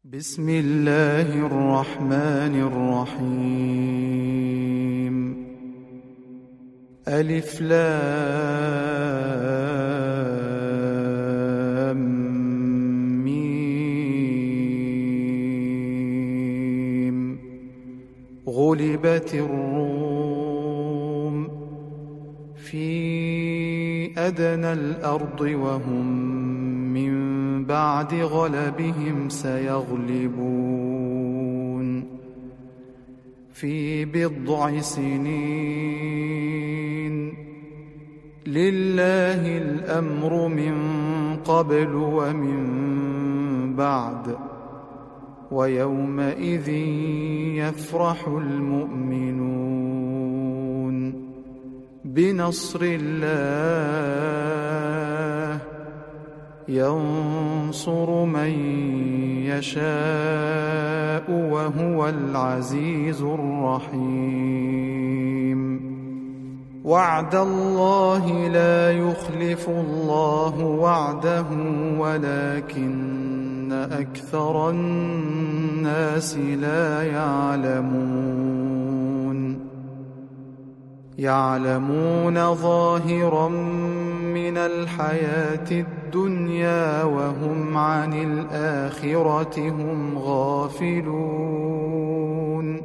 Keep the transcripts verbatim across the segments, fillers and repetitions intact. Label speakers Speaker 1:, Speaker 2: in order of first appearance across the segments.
Speaker 1: بسم الله الرحمن الرحيم. ألف لام ميم. غلبت الروم في أدنى الأرض وهم من بعد غلبهم سيغلبون في بضع سنين. لله الأمر من قبل ومن بعد ويومئذ يفرح المؤمنون بنصر الله ينصر من يشاء وهو العزيز الرحيم. وعد الله لا يخلف الله وعده ولكن أكثر الناس لا يعلمون. يعلمون ظاهرا من الحياة الدنيا وهم عن الآخرة هم غافلون.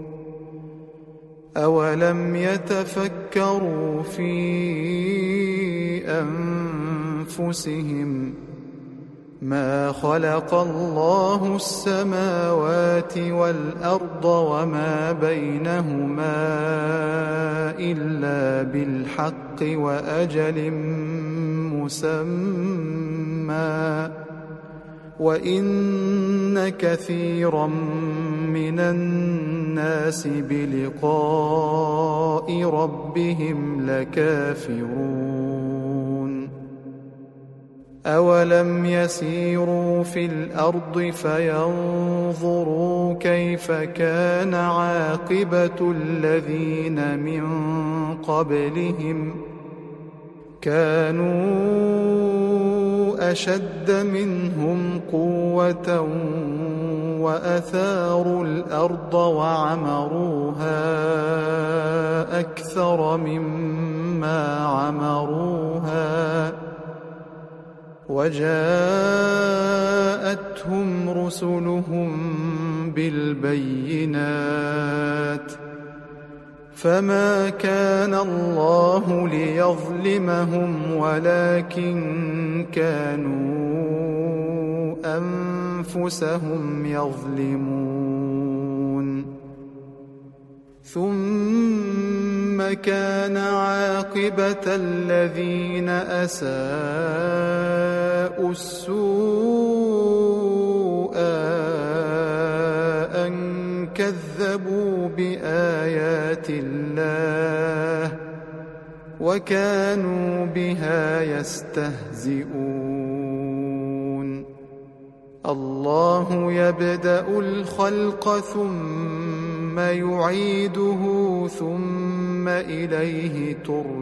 Speaker 1: أولم يتفكروا في أنفسهم ما خلق الله السماوات والأرض وما بينهما إلا بالحق وأجل مسمى وإن كثيرا من الناس بلقاء ربهم لكافرون. أولم يسيروا في الأرض فينظروا كيف كان عاقبة الذين من قبلهم كانوا أشد منهم قوة وأثاروا الأرض وعمروها أكثر مما عمروها وجاءتهم رسلهم بالبينات فما كان الله ليظلمهم ولكن كانوا أنفسهم يظلمون. ثم كان عاقبة الذين أساءوا السوء أن كذبوا بآيات الله وكانوا بها يستهزئون. الله يبدأ الخلق ثم يعيده ثم إليه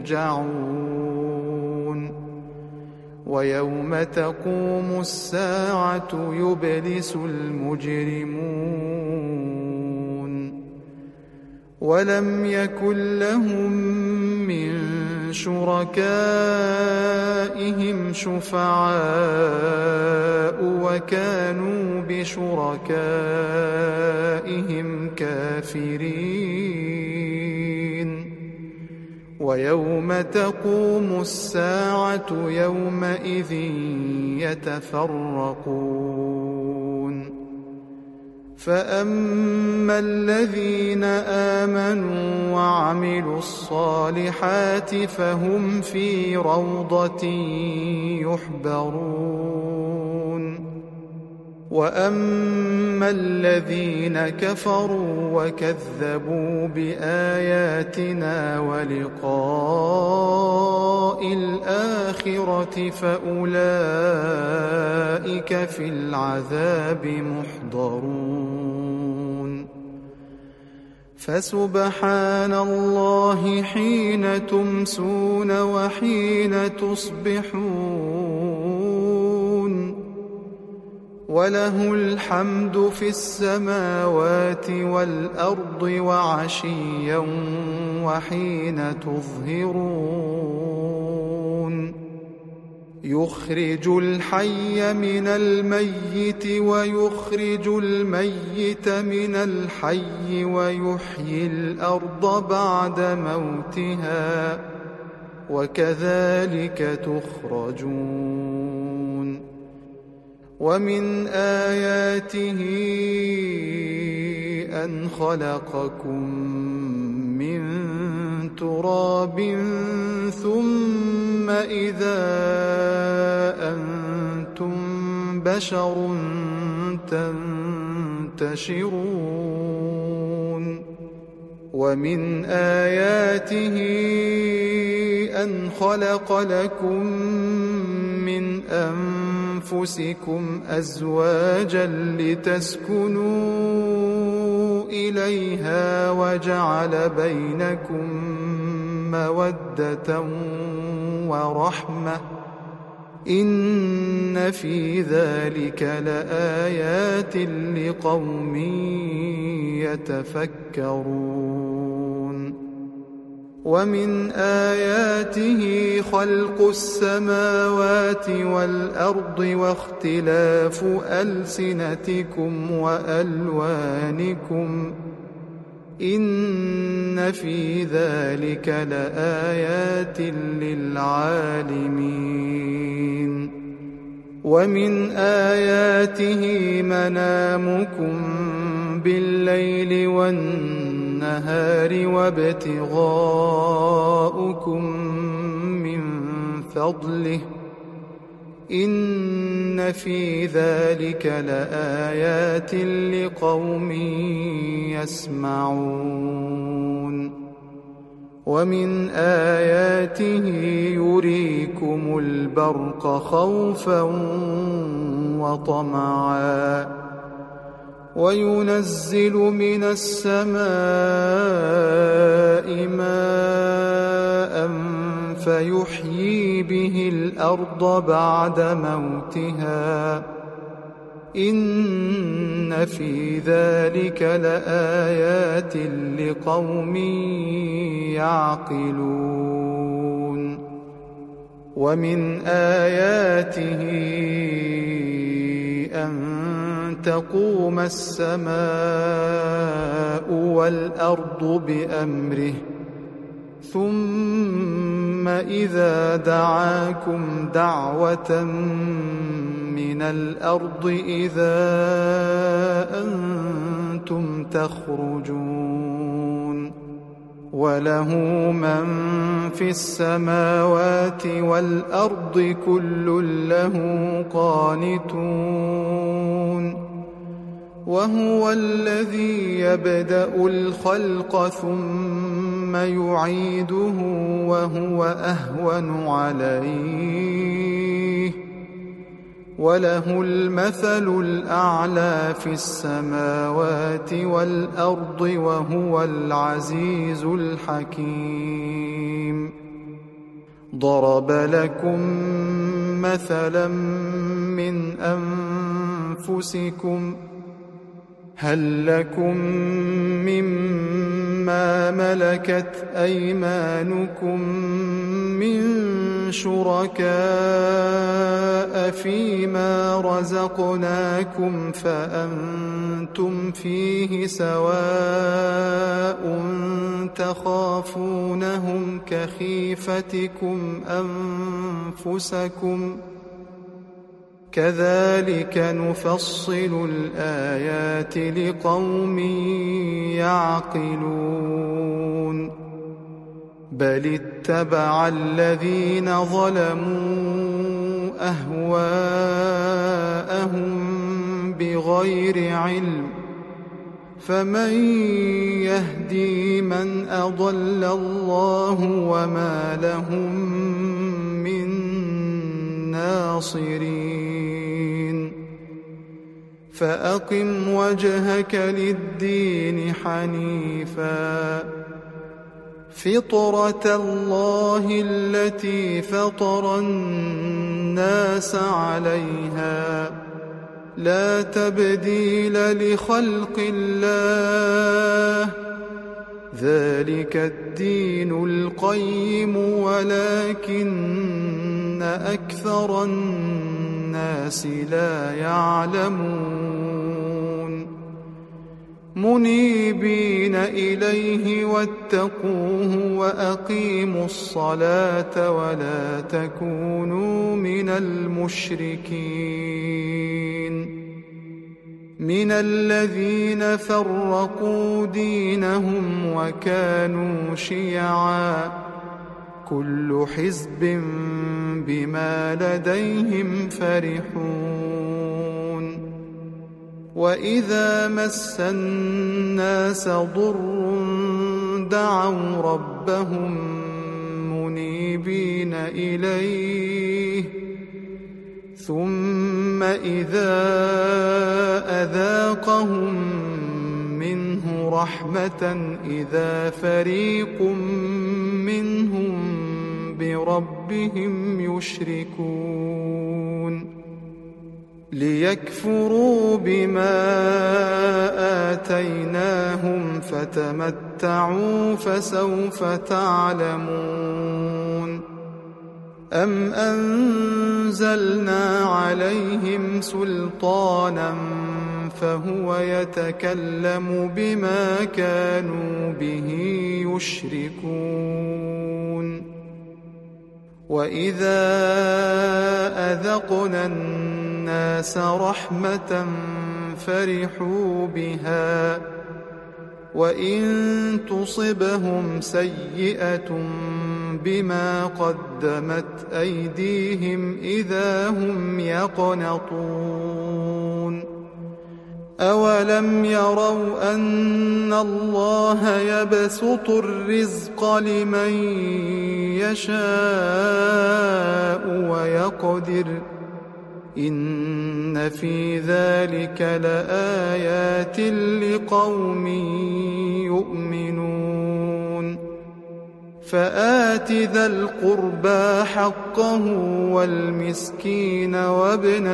Speaker 1: ترجعون. ويوم تقوم الساعة يبلس المجرمون ولم يكن لهم من شركائهم شفعاء وكانوا بشركائهم كافرين. ويوم تقوم الساعة يومئذ يتفرقون. فأما الذين آمنوا وعملوا الصالحات فهم في روضة يحبرون. وأما الذين كفروا وكذبوا بآياتنا ولقاء الآخرة فأولئك في العذاب محضرون. فسبحان الله حين تمسون وحين تصبحون وله الحمد في السماوات والأرض وعشيا وحين تظهرون يخرج الحي من الميت ويخرج الميت من الحي ويحيي الأرض بعد موتها وكذلك تخرجون ومن آياته أن خلقكم من تراب ثم إذا أنتم بشر تنتشرون ومن آياته أن خلق لكم من أنفسكم أزواجا لتسكنوا إليها وجعل بينكم مودة ورحمة إن في ذلك لآيات لقوم يتفكرون ومن آياته خلق السماوات والأرض واختلاف ألسنتكم وألوانكم إن في ذلك لآيات للعالمين ومن آياته منامكم بالليل والنهار وابتغاؤكم من فضله إن في ذلك لآيات لقوم يسمعون ومن آياته يريكم البرق خوفا وطمعا وينزل من السماء ماء فيحيي به الأرض بعد موتها إن في ذلك لآيات لقوم يعقلون ومن آياته أن تقوم السماء والأرض بأمره ثم إذا دعاكم دعوة من الأرض إذا أنتم تخرجون وله من في السماوات والأرض كل له قانتون وهو الذي يبدأ الخلق ثم يعيده وهو أهون عليه وله المثل الأعلى في السماوات والأرض وهو العزيز الحكيم ضرب لكم مثلا من أنفسكم هل لكم مما ملكت أيمانكم من شركاء فيما رزقناكم فأنتم فيه سواء تخافونهم كخيفتكم أنفسكم كذلك نفصل الآيات لقوم يعقلون بل اتبع الذين ظلموا أهواءهم بغير علم فمن يهدي من أضل الله وما لهم من ناصرين فأقم وجهك للدين حنيفا فطرة الله التي فطر الناس عليها لا تبديل لخلق الله ذلك الدين القيم ولكن أكثر الناس لا يعلمون منيبين إليه واتقوه وأقيموا الصلاة ولا تكونوا من المشركين من الذين فرقوا دينهم وكانوا شيعا كل حزب بما لديهم فرحون وإذا مس الناس ضر دعوا ربهم منيبين إليه ثم إذا أذاقهم منه رحمة إذا فريق منهم بربهم يشركون ليكفروا بما آتيناهم فتمتعوا فسوف تعلمون أم أنزلنا عليهم سلطانا فهو يتكلم بما كانوا به يشركون وإذا أذقنا الناس رحمة فرحوا بها وإن تصبهم سيئة بما قدمت أيديهم إذا هم يقنطون أولم يروا أن الله يبسط الرزق لمن يشاء ويقدر إن في ذلك لآيات لقوم يؤمنون فآت ذا القربى حقه والمسكين وابن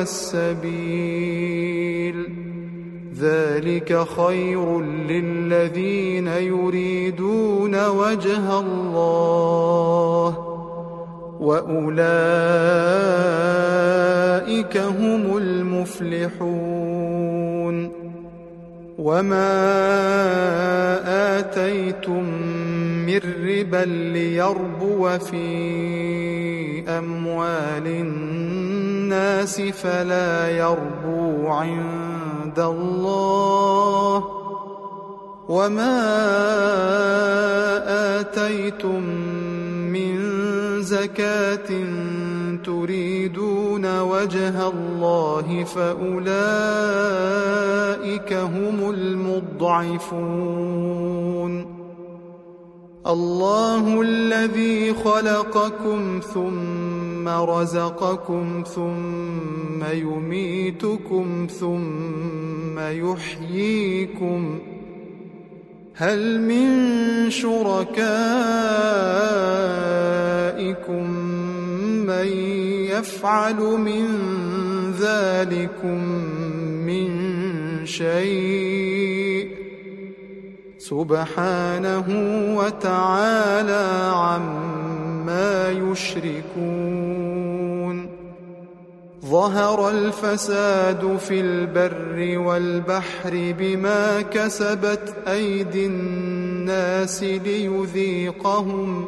Speaker 1: السبيل ذلك خير للذين يريدون وجه الله وأولئك هم المفلحون وما آتيتم من ربا ليربو في أموال الناس فلا يربو عند الله وما آتيتم من زكاة تريدون وجه الله فأولئك هم المضعفون الله الذي خلقكم ثم رزقكم ثم يميتكم ثم يحييكم هل من شركائكم من يفعل من ذلكم من شيء سبحانه وتعالى عما يشركون ظهر الفساد في البر والبحر بما كسبت أيدي الناس ليذيقهم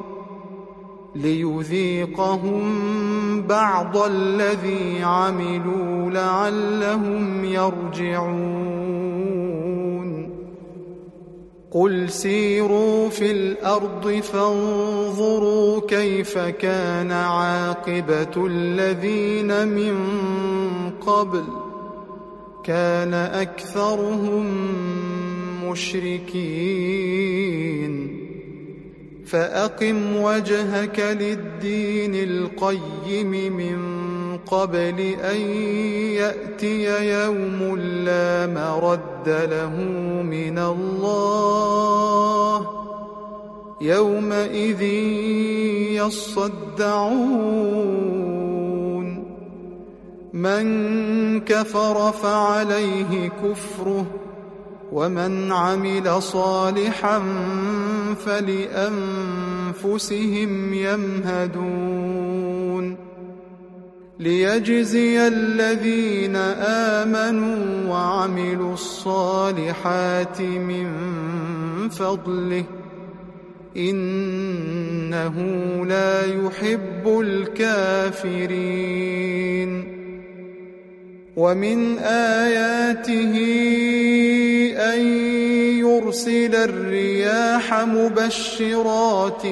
Speaker 1: ليذيقهم بعض الذي عملوا لعلهم يرجعون قل سيروا في الأرض فانظروا كيف كان عاقبة الذين من قبل كان أكثرهم مشركين فأقم وجهك للدين القيم من قبل أن يأتي يوم لا مرد له من الله يومئذ يصدعون من كفر فعليه كفره ومن عمل صالحا فلأنفسهم يمهدون ليجزي الذين آمنوا وعملوا الصالحات من فضله إنه لا يحب الكافرين ومن آياته أن يرسل الرياح مبشرات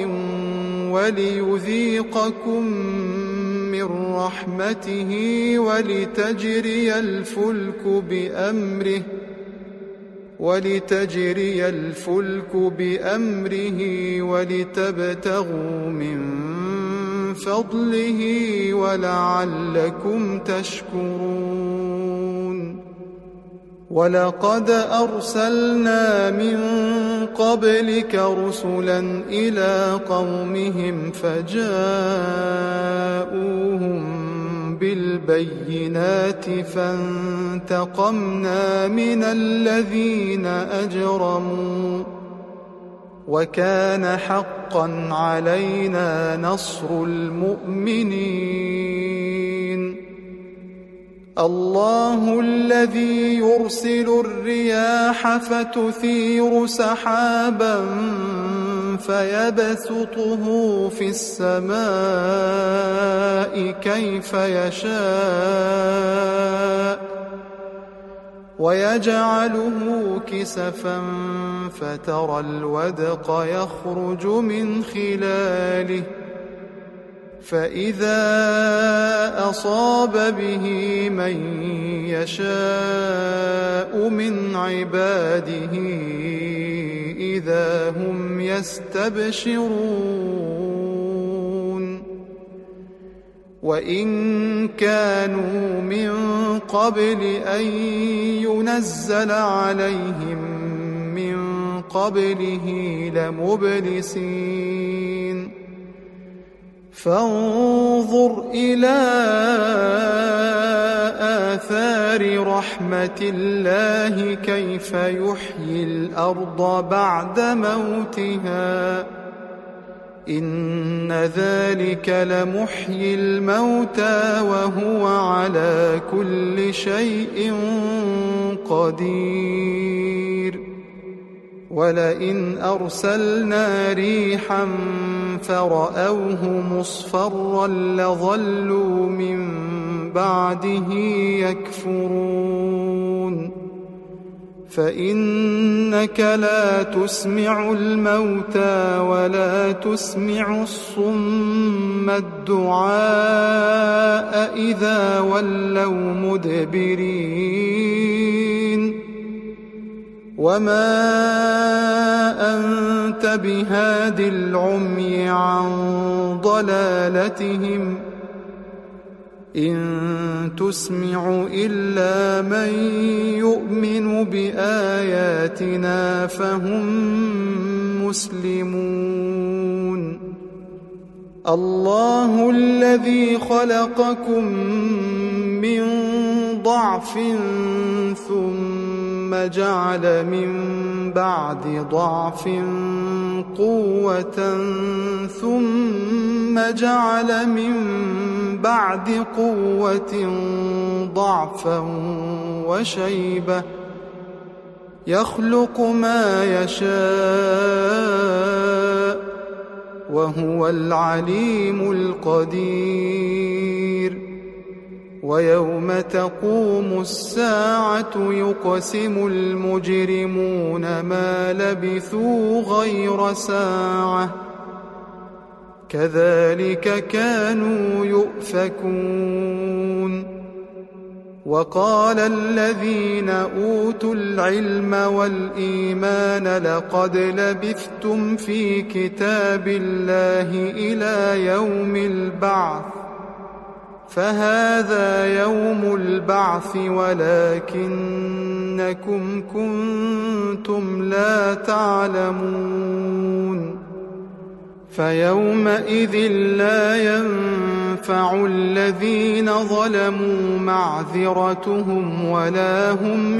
Speaker 1: وليذيقكم من رحمته ولتجري الفلك بأمره ولتجري الفلك بأمره ولتبتغوا من فضله ولعلكم تشكرون ولقد أرسلنا من قبلك رسلا إلى قومهم فجاءوهم بالبينات فانتقمنا من الذين أجرموا وكان حقا علينا نصر المؤمنين الله الذي يرسل الرياح فتثير سحابا فيبسطه في السماء كيف يشاء ويجعله كسفا فترى الودق يخرج من خلاله فإذا أصاب به من يشاء من عباده إذا هم يستبشرون وإن كانوا من قبل أن ينزل عليهم من قبله لمبلسين فانظر إلى آثار رحمة الله كيف يحيي الأرض بعد موتها إن ذلك لمحيي الموتى وهو على كل شيء قدير ولئن أرسلنا ريحا فرأوه مصفرا لظلوا من بعده يكفرون فإنك لا تسمع الموتى ولا تسمع الصم الدعاء إذا ولوا مدبرين وما أنت بهاد العمي عن ضلالتهم إن تسمع إلا من يؤمن بآياتنا فهم مسلمون الله الذي خلقكم من ضعف ثم جعل من بعد ضعف قوة ثم جعل من بعد قوة ضعفا وشيبة يخلق ما يشاء وهو العليم القدير ويوم تقوم الساعة يقسم المجرمون ما لبثوا غير ساعة كذلك كانوا يؤفكون وقال الذين أوتوا العلم والإيمان لقد لبثتم في كتاب الله إلى يوم البعث فهذا يوم البعث ولكنكم كنتم لا تعلمون فيومئذ لا تنفع الذين ظلموا معذرتهم ولا هم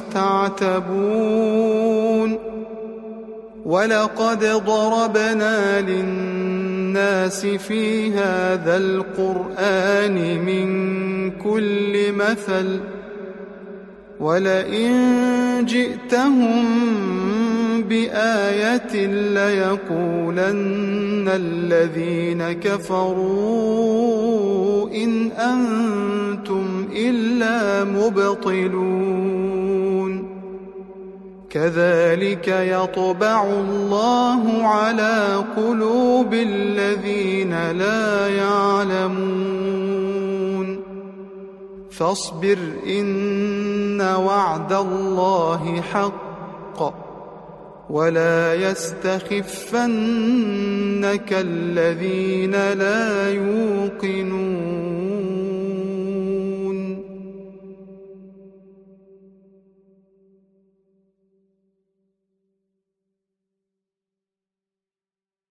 Speaker 1: يستعتبون ولقد ضربنا للناس في هذا القرآن من كل مثل ولئن جئتهم بآية ليقولن الذين كفروا إن أنتم إلا مبطلون كذلك يطبع الله على قلوب الذين لا يعلمون فاصبر إن وعد الله حق ولا يستخفنك الذين لا يوقنون